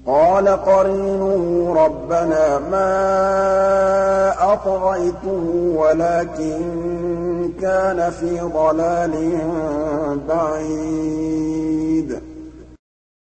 قَالَ قَرِينُهُ رَبَّنَا مَا أَطْغَيْتُهُ وَلَٰكِن كَانَ فِي ضَلَالٍ بَعِيدٍ